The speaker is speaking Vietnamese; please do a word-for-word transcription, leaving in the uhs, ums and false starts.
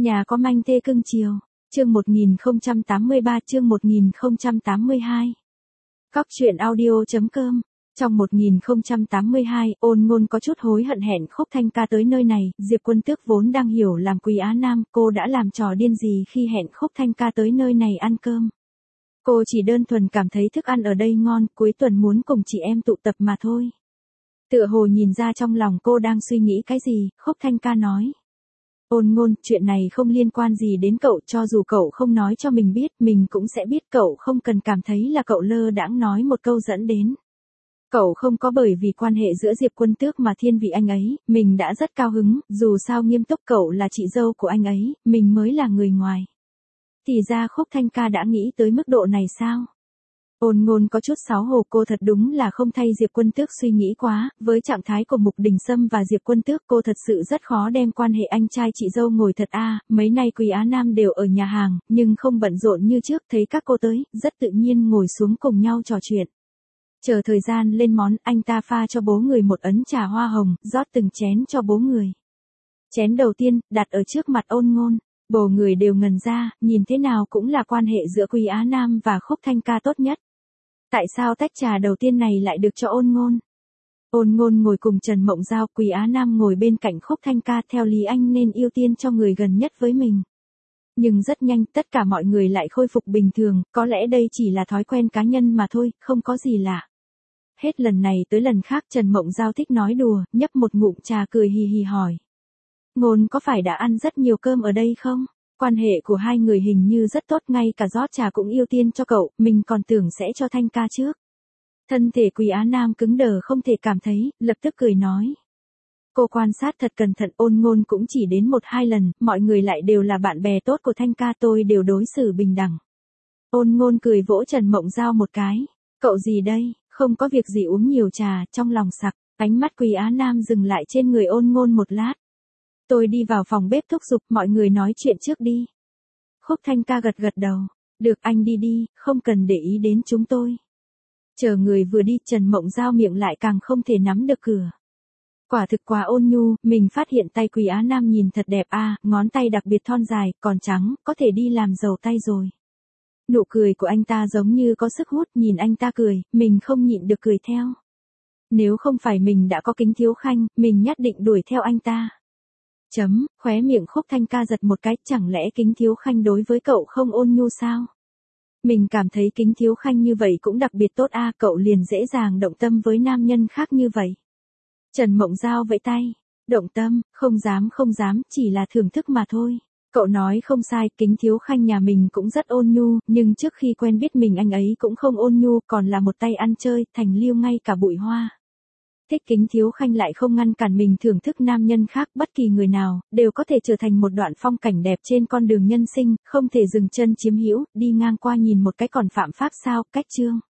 Nhà có manh thê cưng chiều. Chương một nghìn không trăm tám mươi ba chương một nghìn không trăm tám mươi hai. Cóc truyện audio chấm com. Trong một nghìn không trăm tám mươi hai, Ôn Ngôn có chút hối hận hẹn Khúc Thanh Ca tới nơi này, Diệp Quân Tước vốn đang hiểu làm Quý Á Nam, cô đã làm trò điên gì khi hẹn Khúc Thanh Ca tới nơi này ăn cơm. Cô chỉ đơn thuần cảm thấy thức ăn ở đây ngon, cuối tuần muốn cùng chị em tụ tập mà thôi. Tựa hồ nhìn ra trong lòng cô đang suy nghĩ cái gì, Khúc Thanh Ca nói. Ôn Ngôn, chuyện này không liên quan gì đến cậu, cho dù cậu không nói cho mình biết, mình cũng sẽ biết, cậu không cần cảm thấy là cậu lơ đãng nói một câu dẫn đến. Cậu không có bởi vì quan hệ giữa Diệp Quân Tước mà thiên vị anh ấy, mình đã rất cao hứng, dù sao nghiêm túc cậu là chị dâu của anh ấy, mình mới là người ngoài. Thì ra Khúc Thanh Ca đã nghĩ tới mức độ này sao? Ôn Ngôn có chút xáo hổ, cô thật đúng là không thay Diệp Quân Tước suy nghĩ quá, với trạng thái của Mục Đình Sâm và Diệp Quân Tước cô thật sự rất khó đem quan hệ anh trai chị dâu ngồi thật a. À, mấy nay Quý Á Nam đều ở nhà hàng, nhưng không bận rộn như trước, thấy các cô tới, rất tự nhiên ngồi xuống cùng nhau trò chuyện. Chờ thời gian lên món, anh ta pha cho bố người một ấn trà hoa hồng, rót từng chén cho bố người. Chén đầu tiên, đặt ở trước mặt Ôn Ngôn. Bồ người đều ngần ra, nhìn thế nào cũng là quan hệ giữa Quý Á Nam và Khúc Thanh Ca tốt nhất. Tại sao tách trà đầu tiên này lại được cho Ôn Ngôn? Ôn Ngôn ngồi cùng Trần Mộng Giao, Quý Á Nam ngồi bên cạnh Khúc Thanh Ca, theo lý anh nên ưu tiên cho người gần nhất với mình. Nhưng rất nhanh, tất cả mọi người lại khôi phục bình thường, có lẽ đây chỉ là thói quen cá nhân mà thôi, không có gì lạ. Hết lần này tới lần khác Trần Mộng Giao thích nói đùa, nhấp một ngụm trà cười hì hì hỏi. Ngôn có phải đã ăn rất nhiều cơm ở đây không? Quan hệ của hai người hình như rất tốt, ngay cả rót trà cũng ưu tiên cho cậu, mình còn tưởng sẽ cho Thanh Ca trước. Thân thể Quý Á Nam cứng đờ không thể cảm thấy, lập tức cười nói. Cô quan sát thật cẩn thận, Ôn Ngôn cũng chỉ đến một hai lần, mọi người lại đều là bạn bè tốt của Thanh Ca, tôi đều đối xử bình đẳng. Ôn Ngôn cười vỗ Trần Mộng Giao một cái. Cậu gì đây, không có việc gì uống nhiều trà, trong lòng sặc, ánh mắt Quý Á Nam dừng lại trên người Ôn Ngôn một lát. Tôi đi vào phòng bếp thúc giục, mọi người nói chuyện trước đi. Khúc Thanh Ca gật gật đầu. Được, anh đi đi, không cần để ý đến chúng tôi. Chờ người vừa đi, Trần Mộng Giao miệng lại càng không thể nắm được cửa. Quả thực quá ôn nhu, mình phát hiện tay Quý Á Nam nhìn thật đẹp a, à, ngón tay đặc biệt thon dài, còn trắng, có thể đi làm giàu tay rồi. Nụ cười của anh ta giống như có sức hút, nhìn anh ta cười, mình không nhịn được cười theo. Nếu không phải mình đã có kính thiếu khanh, mình nhất định đuổi theo anh ta. Chấm, khóe miệng Khúc Thanh Ca giật một cái, chẳng lẽ kính thiếu khanh đối với cậu không ôn nhu sao? Mình cảm thấy kính thiếu khanh như vậy cũng đặc biệt tốt a, à, cậu liền dễ dàng động tâm với nam nhân khác như vậy. Trần Mộng Giao vẫy tay, động tâm, không dám không dám, chỉ là thưởng thức mà thôi. Cậu nói không sai, kính thiếu khanh nhà mình cũng rất ôn nhu, nhưng trước khi quen biết mình anh ấy cũng không ôn nhu, còn là một tay ăn chơi, thành liêu ngay cả bụi hoa. Thích kính thiếu khanh lại không ngăn cản mình thưởng thức nam nhân khác, bất kỳ người nào, đều có thể trở thành một đoạn phong cảnh đẹp trên con đường nhân sinh, không thể dừng chân chiếm hữu, đi ngang qua nhìn một cái còn phạm pháp sao, cách chương.